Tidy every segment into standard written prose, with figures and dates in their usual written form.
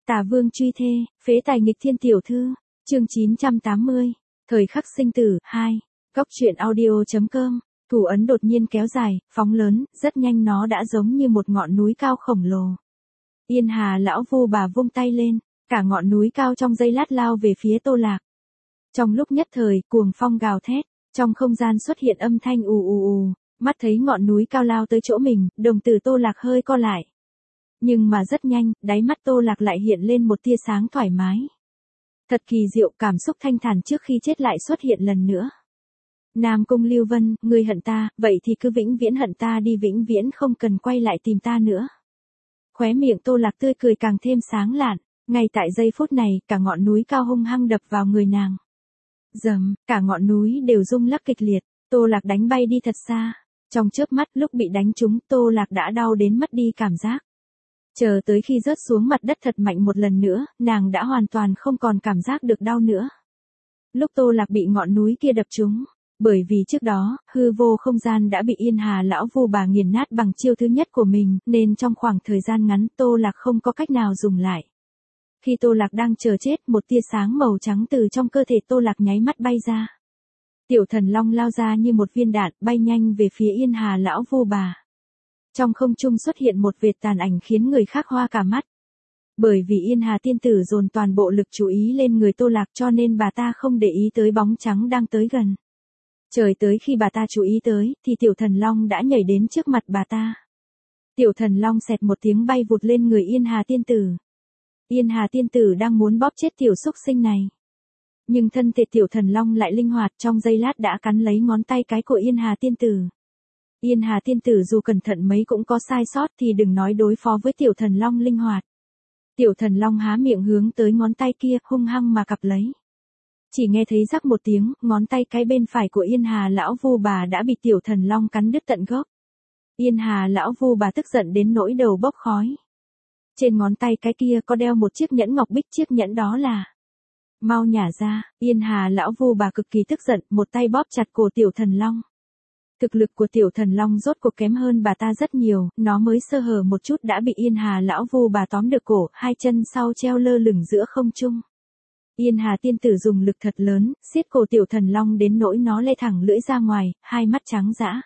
Tà vương truy thê, phế tài nghịch thiên tiểu thư, chương 980, thời khắc sinh tử, 2, góc truyện audio.com, thủ ấn đột nhiên kéo dài, phóng lớn, rất nhanh nó đã giống như một ngọn núi cao khổng lồ. Yên Hà lão vu bà vung tay lên, cả ngọn núi cao trong giây lát lao về phía Tô Lạc. Trong lúc nhất thời, cuồng phong gào thét, trong không gian xuất hiện âm thanh ù ù ù, mắt thấy ngọn núi cao lao tới chỗ mình, đồng tử Tô Lạc hơi co lại. Nhưng mà rất nhanh, đáy mắt Tô Lạc lại hiện lên một tia sáng thoải mái. Thật kỳ diệu, cảm xúc thanh thản trước khi chết lại xuất hiện lần nữa. Nam Cung Lưu Vân, ngươi hận ta, vậy thì cứ vĩnh viễn hận ta đi, vĩnh viễn không cần quay lại tìm ta nữa. Khóe miệng Tô Lạc tươi cười càng thêm sáng lạn, ngay tại giây phút này, cả ngọn núi cao hung hăng đập vào người nàng. Rầm, cả ngọn núi đều rung lắc kịch liệt, Tô Lạc đánh bay đi thật xa. Trong chớp mắt lúc bị đánh trúng, Tô Lạc đã đau đến mất đi cảm giác. Chờ tới khi rớt xuống mặt đất thật mạnh một lần nữa, nàng đã hoàn toàn không còn cảm giác được đau nữa. Lúc Tô Lạc bị ngọn núi kia đập trúng, bởi vì trước đó, hư vô không gian đã bị Yên Hà lão vu bà nghiền nát bằng chiêu thứ nhất của mình, nên trong khoảng thời gian ngắn Tô Lạc không có cách nào dùng lại. Khi Tô Lạc đang chờ chết, một tia sáng màu trắng từ trong cơ thể Tô Lạc nháy mắt bay ra. Tiểu Thần Long lao ra như một viên đạn, bay nhanh về phía Yên Hà lão vu bà. Trong không trung xuất hiện một vệt tàn ảnh khiến người khác hoa cả mắt. Bởi vì Yên Hà tiên tử dồn toàn bộ lực chú ý lên người Tô Lạc cho nên bà ta không để ý tới bóng trắng đang tới gần. Trời tới khi bà ta chú ý tới, thì Tiểu Thần Long đã nhảy đến trước mặt bà ta. Tiểu Thần Long xẹt một tiếng bay vụt lên người Yên Hà tiên tử. Yên Hà tiên tử đang muốn bóp chết tiểu xúc sinh này. Nhưng thân thể Tiểu Thần Long lại linh hoạt, trong giây lát đã cắn lấy ngón tay cái của Yên Hà tiên tử. Yên Hà tiên tử dù cẩn thận mấy cũng có sai sót thì đừng nói đối phó với Tiểu Thần Long linh hoạt. Tiểu Thần Long há miệng hướng tới ngón tay kia, hung hăng mà cặp lấy. Chỉ nghe thấy rắc một tiếng, ngón tay cái bên phải của Yên Hà lão vu bà đã bị Tiểu Thần Long cắn đứt tận gốc. Yên Hà lão vu bà tức giận đến nỗi đầu bốc khói. Trên ngón tay cái kia có đeo một chiếc nhẫn ngọc bích, chiếc nhẫn đó là... Mau nhả ra, Yên Hà lão vu bà cực kỳ tức giận, một tay bóp chặt cổ Tiểu Thần Long. Thực lực của Tiểu Thần Long rốt cuộc kém hơn bà ta rất nhiều, nó mới sơ hở một chút đã bị Yên Hà lão vu bà tóm được cổ, hai chân sau treo lơ lửng giữa không trung. Yên Hà tiên tử dùng lực thật lớn, siết cổ Tiểu Thần Long đến nỗi nó lê thẳng lưỡi ra ngoài, hai mắt trắng dã.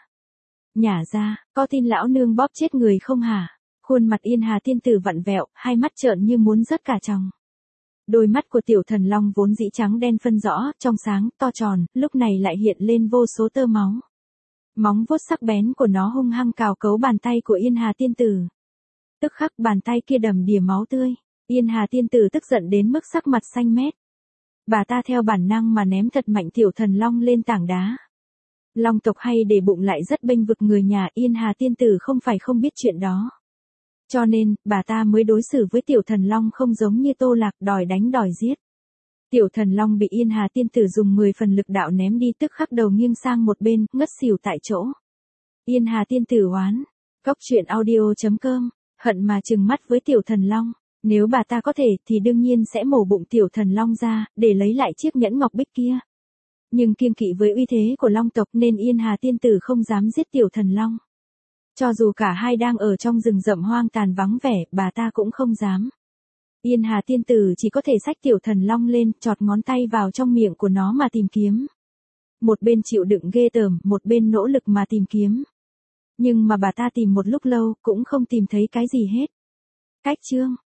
Nhả ra, có tin lão nương bóp chết người không hả? Khuôn mặt Yên Hà tiên tử vặn vẹo, hai mắt trợn như muốn rớt cả tròng. Đôi mắt của Tiểu Thần Long vốn dĩ trắng đen phân rõ, trong sáng, to tròn, lúc này lại hiện lên vô số tơ máu. Móng vuốt sắc bén của nó hung hăng cào cấu bàn tay của Yên Hà tiên tử. Tức khắc bàn tay kia đầm đìa máu tươi, Yên Hà tiên tử tức giận đến mức sắc mặt xanh mét. Bà ta theo bản năng mà ném thật mạnh Tiểu Thần Long lên tảng đá. Long tộc hay để bụng lại rất bênh vực người nhà, Yên Hà tiên tử không phải không biết chuyện đó. Cho nên, bà ta mới đối xử với Tiểu Thần Long không giống như Tô Lạc, đòi đánh đòi giết. Tiểu Thần Long bị Yên Hà tiên tử dùng 10 phần lực đạo ném đi, tức khắc đầu nghiêng sang một bên, ngất xỉu tại chỗ. Yên Hà tiên tử oán, góc truyện audio.com, hận mà trừng mắt với Tiểu Thần Long. Nếu bà ta có thể thì đương nhiên sẽ mổ bụng Tiểu Thần Long ra, để lấy lại chiếc nhẫn ngọc bích kia. Nhưng kiêng kỵ với uy thế của Long tộc nên Yên Hà tiên tử không dám giết Tiểu Thần Long. Cho dù cả hai đang ở trong rừng rậm hoang tàn vắng vẻ, bà ta cũng không dám. Yên Hà tiên tử chỉ có thể xách Tiểu Thần Long lên, chọt ngón tay vào trong miệng của nó mà tìm kiếm. Một bên chịu đựng ghê tởm, một bên nỗ lực mà tìm kiếm. Nhưng mà bà ta tìm một lúc lâu, cũng không tìm thấy cái gì hết. Cách chương